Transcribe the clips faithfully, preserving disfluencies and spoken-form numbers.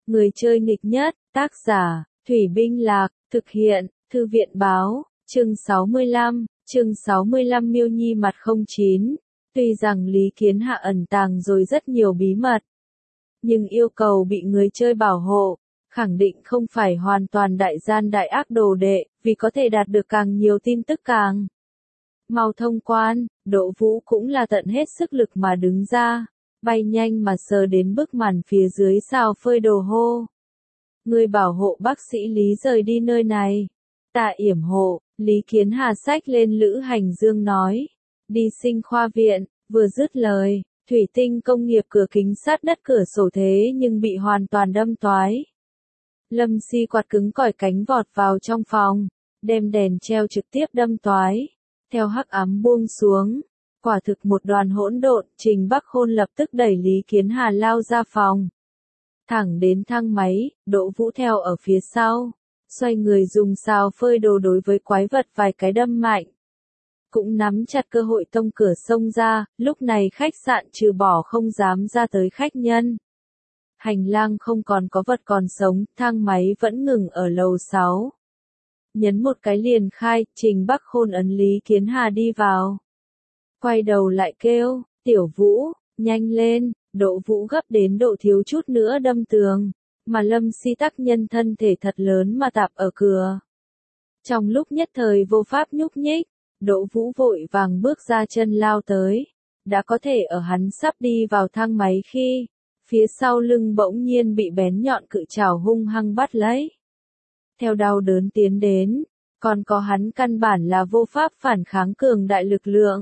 Người chơi nghịch nhất, tác giả, Thủy Binh Lạc, thực hiện, Thư viện Báo, chương sáu mươi lăm, chương sáu mươi lăm Miêu Nhi mặt không chín. Tuy rằng Lý Kiến Hạ ẩn tàng rồi rất nhiều bí mật, nhưng yêu cầu bị người chơi bảo hộ, khẳng định không phải hoàn toàn đại gian đại ác đồ đệ, vì có thể đạt được càng nhiều tin tức càng mau thông quan. Đỗ Vũ cũng là tận hết sức lực mà đứng ra, bay nhanh mà sờ đến bức màn phía dưới sao phơi đồ hô. Người bảo hộ bác sĩ Lý rời đi nơi này. Ta yểm hộ. Lý Kiến Hà xách lên Lữ Hành Dương nói. Đi sinh khoa viện. Vừa dứt lời, thủy tinh công nghiệp cửa kính sát đất cửa sổ thế nhưng bị hoàn toàn đâm toái. Lâm Si quạt cứng cỏi cánh vọt vào trong phòng, đem đèn treo trực tiếp đâm toái. Theo hắc ám buông xuống, quả thực một đoàn hỗn độn. Trình Bắc Khôn lập tức đẩy Lý Kiến Hà lao ra phòng, thẳng đến thang máy. Đỗ Vũ theo ở phía sau, xoay người dùng xào phơi đồ đối với quái vật vài cái đâm mạnh, cũng nắm chặt cơ hội tông cửa xông ra. Lúc này khách sạn trừ bỏ không dám ra tới khách nhân, hành lang không còn có vật còn sống. Thang máy vẫn ngừng ở lầu sáu. Nhấn một cái liền khai. Trình Bắc Khôn ấn Lý Kiến Hà đi vào, quay đầu lại kêu, Tiểu Vũ, nhanh lên. Đỗ Vũ gấp đến độ thiếu chút nữa đâm tường, mà Lâm Si tắc nhân thân thể thật lớn mà tạp ở cửa. Trong lúc nhất thời vô pháp nhúc nhích, Đỗ Vũ vội vàng bước ra chân lao tới. Đã có thể ở hắn sắp đi vào thang máy khi, phía sau lưng bỗng nhiên bị bén nhọn cự trảo hung hăng bắt lấy. Theo đau đớn tiến đến, còn có hắn căn bản là vô pháp phản kháng cường đại lực lượng.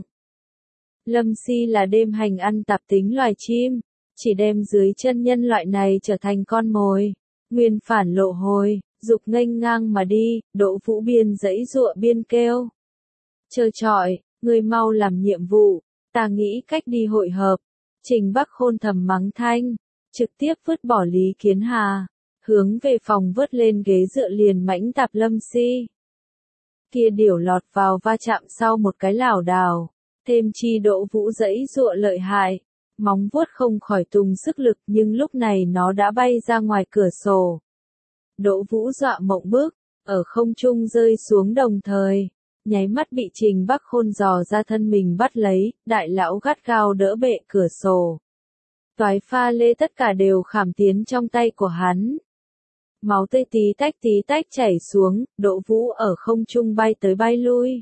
Lâm Si là đêm hành ăn tạp tính loài chim, chỉ đem dưới chân nhân loại này trở thành con mồi. Nguyên phản lộ hồi, dục nghênh ngang mà đi. Đỗ Vũ biên giãy giụa biên kêu. Trơ trọi, ngươi mau làm nhiệm vụ, ta nghĩ cách đi hội hợp. Trình Bắc Khôn thầm mắng thanh, trực tiếp vứt bỏ Lý Kiến Hà, hướng về phòng vớt lên ghế dựa liền mãnh tạp Lâm Si. Kia điểu lọt vào va chạm sau một cái lảo đảo, thêm chi Đỗ Vũ giãy giụa lợi hại, móng vuốt không khỏi tung sức lực, nhưng lúc này nó đã bay ra ngoài cửa sổ. Đỗ Vũ dọa mộng bức, ở không trung rơi xuống đồng thời, nháy mắt bị Trình Bắc Khôn dò ra thân mình bắt lấy. Đại lão gắt gao đỡ bệ cửa sổ, toái pha lê tất cả đều khảm tiến trong tay của hắn. Máu tươi tí tách tí tách chảy xuống. Đỗ Vũ ở không trung bay tới bay lui,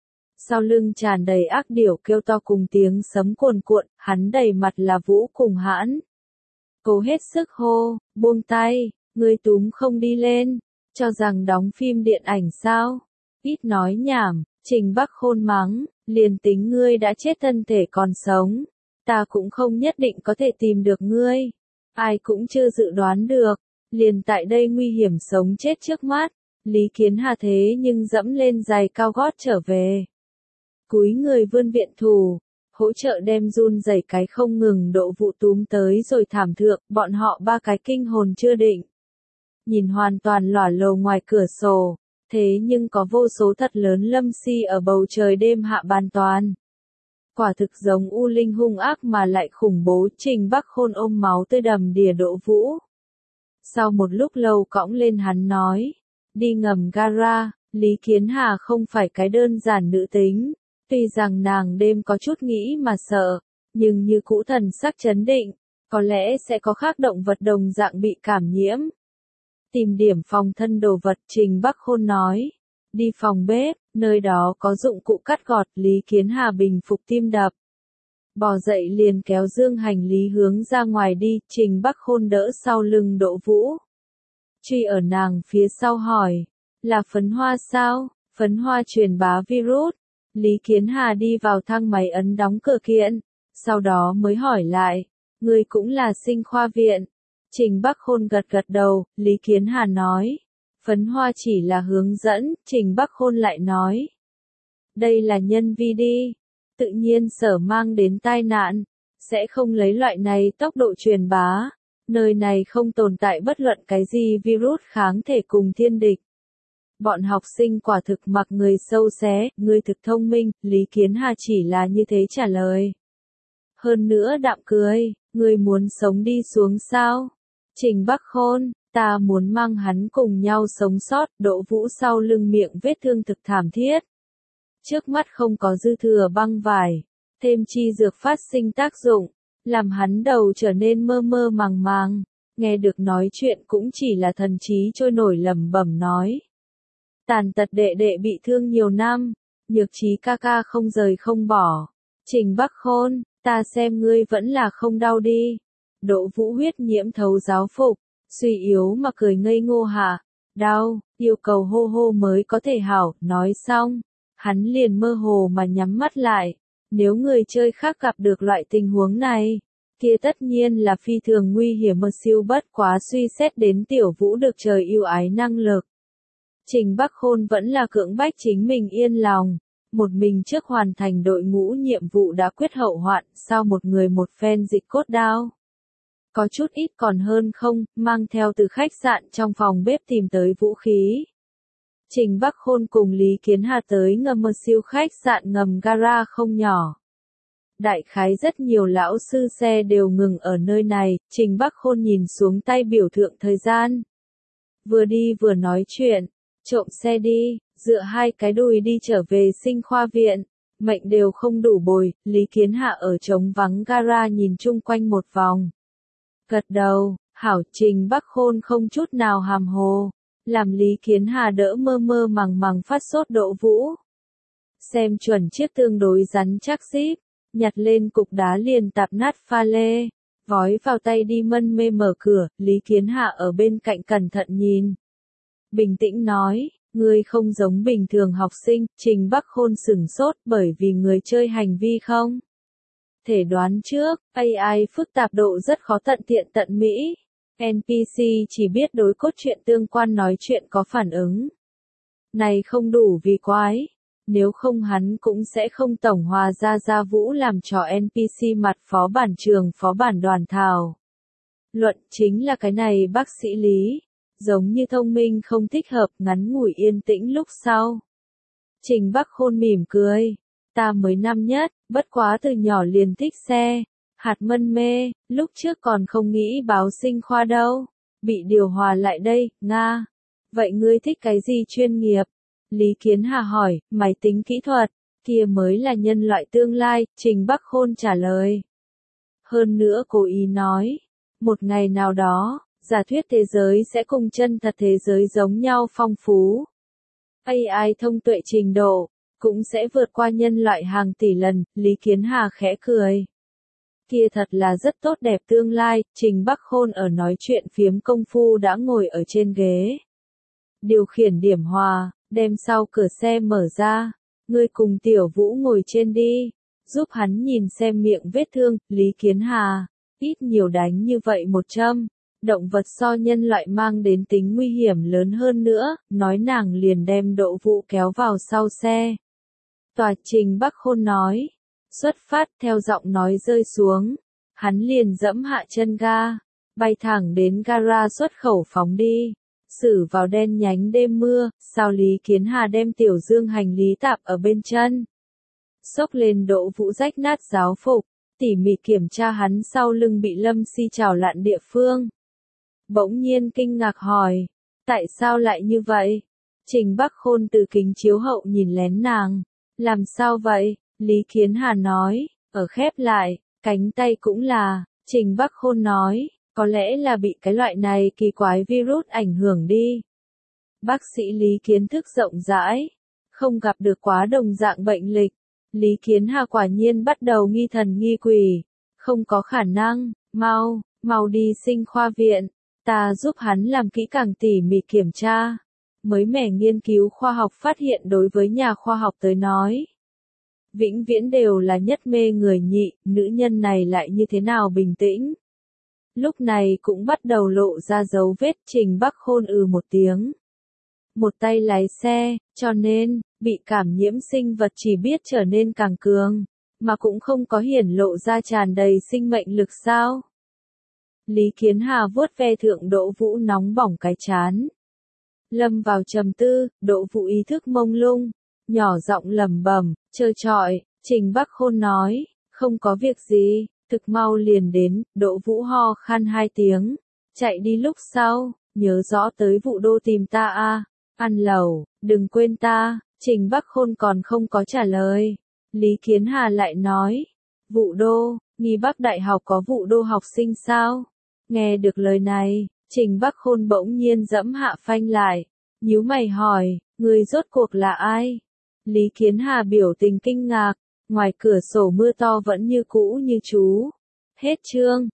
sau lưng tràn đầy ác điểu kêu to cùng tiếng sấm cuồn cuộn. Hắn đầy mặt là vũ cùng hãn, cố hết sức hô, buông tay, ngươi túm không đi lên, cho rằng đóng phim điện ảnh sao? Ít nói nhảm. Trình Bắc Khôn mắng, liền tính ngươi đã chết thân thể còn sống, ta cũng không nhất định có thể tìm được ngươi. Ai cũng chưa dự đoán được, liền tại đây nguy hiểm sống chết trước mắt, Lý Kiến Hà thế nhưng dẫm lên giày cao gót trở về. Cúi người vươn viện thủ, hỗ trợ đem run rẩy cái không ngừng Đỗ Vũ túm tới rồi thảm thượng. Bọn họ ba cái kinh hồn chưa định, nhìn hoàn toàn lỏa lồ ngoài cửa sổ, thế nhưng có vô số thật lớn Lâm Si ở bầu trời đêm hạ bàn toàn. Quả thực giống u linh hung ác mà lại khủng bố. Trình Bắc Khôn ôm máu tươi đầm đìa Đỗ Vũ, sau một lúc lâu cõng lên hắn nói, đi ngầm gara. Lý Kiến Hà không phải cái đơn giản nữ tính, tuy rằng nàng đêm có chút nghĩ mà sợ, nhưng như cũ thần sắc chấn định, có lẽ sẽ có khác động vật đồng dạng bị cảm nhiễm. Tìm điểm phòng thân đồ vật. Trình Bắc Khôn nói, đi phòng bếp, nơi đó có dụng cụ cắt gọt. Lý Kiến Hà bình phục tim đập, bò dậy liền kéo dương hành lý hướng ra ngoài đi. Trình Bắc Khôn đỡ sau lưng Đỗ Vũ, truy ở nàng phía sau hỏi, là phấn hoa sao? Phấn hoa truyền bá virus. Lý Kiến Hà đi vào thang máy ấn đóng cửa kiện, sau đó mới hỏi lại, ngươi cũng là sinh khoa viện? Trình Bắc Khôn gật gật đầu. Lý Kiến Hà nói, phấn hoa chỉ là hướng dẫn. Trình Bắc Khôn lại nói, đây là nhân vi đi, tự nhiên sở mang đến tai nạn, sẽ không lấy loại này tốc độ truyền bá. Nơi này không tồn tại bất luận cái gì virus kháng thể cùng thiên địch. Bọn học sinh quả thực mặc người sâu xé, ngươi thực thông minh. Lý Kiến Hà chỉ là như thế trả lời. Hơn nữa đạm cười, ngươi muốn sống đi xuống sao? Trình Bắc Khôn, ta muốn mang hắn cùng nhau sống sót, Đỗ Vũ sau lưng miệng vết thương thực thảm thiết. Trước mắt không có dư thừa băng vải, thêm chi dược phát sinh tác dụng, làm hắn đầu trở nên mơ mơ màng màng, nghe được nói chuyện cũng chỉ là thần trí trôi nổi lẩm bẩm nói. Tàn tật đệ đệ bị thương nhiều năm, nhược trí ca ca không rời không bỏ. Trình Bắc Khôn, ta xem ngươi vẫn là không đau đi. Đỗ Vũ huyết nhiễm thấu giáo phục, suy yếu mà cười ngây ngô hạ. Đau, yêu cầu hô hô mới có thể hảo, nói xong. Hắn liền mơ hồ mà nhắm mắt lại. Nếu người chơi khác gặp được loại tình huống này, kia tất nhiên là phi thường nguy hiểm mà siêu bất quá suy xét đến Tiểu Vũ được trời yêu ái năng lực. Trình Bắc Khôn vẫn là cưỡng bách chính mình yên lòng, một mình trước hoàn thành đội ngũ nhiệm vụ đã quyết hậu hoạn, sau một người một phen dịch cốt đao. Có chút ít còn hơn không, mang theo từ khách sạn trong phòng bếp tìm tới vũ khí. Trình Bắc Khôn cùng Lý Kiến Hà tới ngầm một siêu khách sạn ngầm gara không nhỏ. Đại khái rất nhiều lão sư xe đều ngừng ở nơi này, Trình Bắc Khôn nhìn xuống tay biểu thượng thời gian. Vừa đi vừa nói chuyện, trộm xe đi, dựa hai cái đùi đi trở về sinh khoa viện, mệnh đều không đủ bồi, Lý Kiến Hạ ở trống vắng gara nhìn chung quanh một vòng. Gật đầu, hảo. Trình Bắc Khôn không chút nào hàm hồ, làm Lý Kiến Hà đỡ mơ mơ màng màng phát sốt Đỗ Vũ. Xem chuẩn chiếc tương đối rắn chắc zip, nhặt lên cục đá liền tạp nát pha lê, vói vào tay đi mân mê mở cửa, Lý Kiến Hạ ở bên cạnh cẩn thận nhìn. Bình tĩnh nói, ngươi không giống bình thường học sinh. Trình Bắc Khôn sửng sốt bởi vì người chơi hành vi không thể đoán trước, a i phức tạp độ rất khó tận tiện tận mỹ. en pê xê chỉ biết đối cốt truyện tương quan nói chuyện có phản ứng. Này không đủ vì quái, nếu không hắn cũng sẽ không tổng hòa ra Gia Vũ làm trò en pê xê mặt phó bản trường phó bản đoàn thảo. Luận chính là cái này bác sĩ Lý, giống như thông minh không thích hợp, ngắn ngủi yên tĩnh lúc sau. Trình Bắc Khôn mỉm cười, ta mới năm nhất, bất quá từ nhỏ liền thích xe, hạt mân mê, lúc trước còn không nghĩ báo sinh khoa đâu, bị điều hòa lại đây, Nga. Vậy ngươi thích cái gì chuyên nghiệp? Lý Kiến Hà hỏi, máy tính kỹ thuật, kia mới là nhân loại tương lai, Trình Bắc Khôn trả lời. Hơn nữa cố ý nói, một ngày nào đó, giả thuyết thế giới sẽ cùng chân thật thế giới giống nhau phong phú. a i thông tuệ trình độ, cũng sẽ vượt qua nhân loại hàng tỷ lần, Lý Kiến Hà khẽ cười. Kia thật là rất tốt đẹp tương lai. Trình Bắc Khôn ở nói chuyện phiếm công phu đã ngồi ở trên ghế. Điều khiển điểm hòa, đem sau cửa xe mở ra. Ngươi cùng Tiểu Vũ ngồi trên đi, giúp hắn nhìn xem miệng vết thương. Lý Kiến Hà, ít nhiều đánh như vậy một châm. Động vật so nhân loại mang đến tính nguy hiểm lớn hơn nữa, nói nàng liền đem Đỗ Vũ kéo vào sau xe. Tòa Trình Bắc Khôn nói, xuất phát. Theo giọng nói rơi xuống, hắn liền dẫm hạ chân ga, bay thẳng đến gara xuất khẩu phóng đi, xử vào đen nhánh đêm mưa. Sao Lý Kiến Hà đem tiểu dương hành lý tạp ở bên chân, xốc lên Đỗ Vũ rách nát giáo phục, tỉ mỉ kiểm tra hắn sau lưng bị lâm si trào lạn địa phương. Bỗng nhiên kinh ngạc hỏi, tại sao lại như vậy? Trình Bắc Khôn từ kính chiếu hậu nhìn lén nàng, làm sao vậy? Lý Kiến Hà nói, ở khép lại, cánh tay cũng là. Trình Bắc Khôn nói, có lẽ là bị cái loại này kỳ quái virus ảnh hưởng đi. Bác sĩ Lý kiến thức rộng rãi, không gặp được quá đồng dạng bệnh lịch. Lý Kiến Hà quả nhiên bắt đầu nghi thần nghi quỷ, không có khả năng, mau, mau đi sinh khoa viện, ta giúp hắn làm kỹ càng tỉ mỉ kiểm tra. Mới mẻ nghiên cứu khoa học phát hiện đối với nhà khoa học tới nói, vĩnh viễn đều là nhất mê người nhị, nữ nhân này lại như thế nào bình tĩnh. Lúc này cũng bắt đầu lộ ra dấu vết. Trình Bắc Khôn ừ một tiếng. Một tay lái xe, cho nên, bị cảm nhiễm sinh vật chỉ biết trở nên càng cường, mà cũng không có hiển lộ ra tràn đầy sinh mệnh lực sao. Lý Kiến Hà vuốt ve thượng Đỗ Vũ nóng bỏng cái chán. Lâm vào trầm tư, Đỗ Vũ ý thức mông lung, nhỏ giọng lẩm bẩm, trơ trọi. Trình Bắc Khôn nói, không có việc gì, thực mau liền đến. Đỗ Vũ ho khan hai tiếng, chạy đi lúc sau, nhớ rõ tới Vũ Đô tìm ta a, ăn lẩu, đừng quên ta. Trình Bắc Khôn còn không có trả lời. Lý Kiến Hà lại nói, Vũ Đô, Nghi Bắc Đại học có Vũ Đô học sinh sao? Nghe được lời này, Trình Bắc Khôn bỗng nhiên dẫm hạ phanh lại, nhíu mày hỏi, người rốt cuộc là ai? Lý Kiến Hà biểu tình kinh ngạc, ngoài cửa sổ mưa to vẫn như cũ như chú. Hết chương.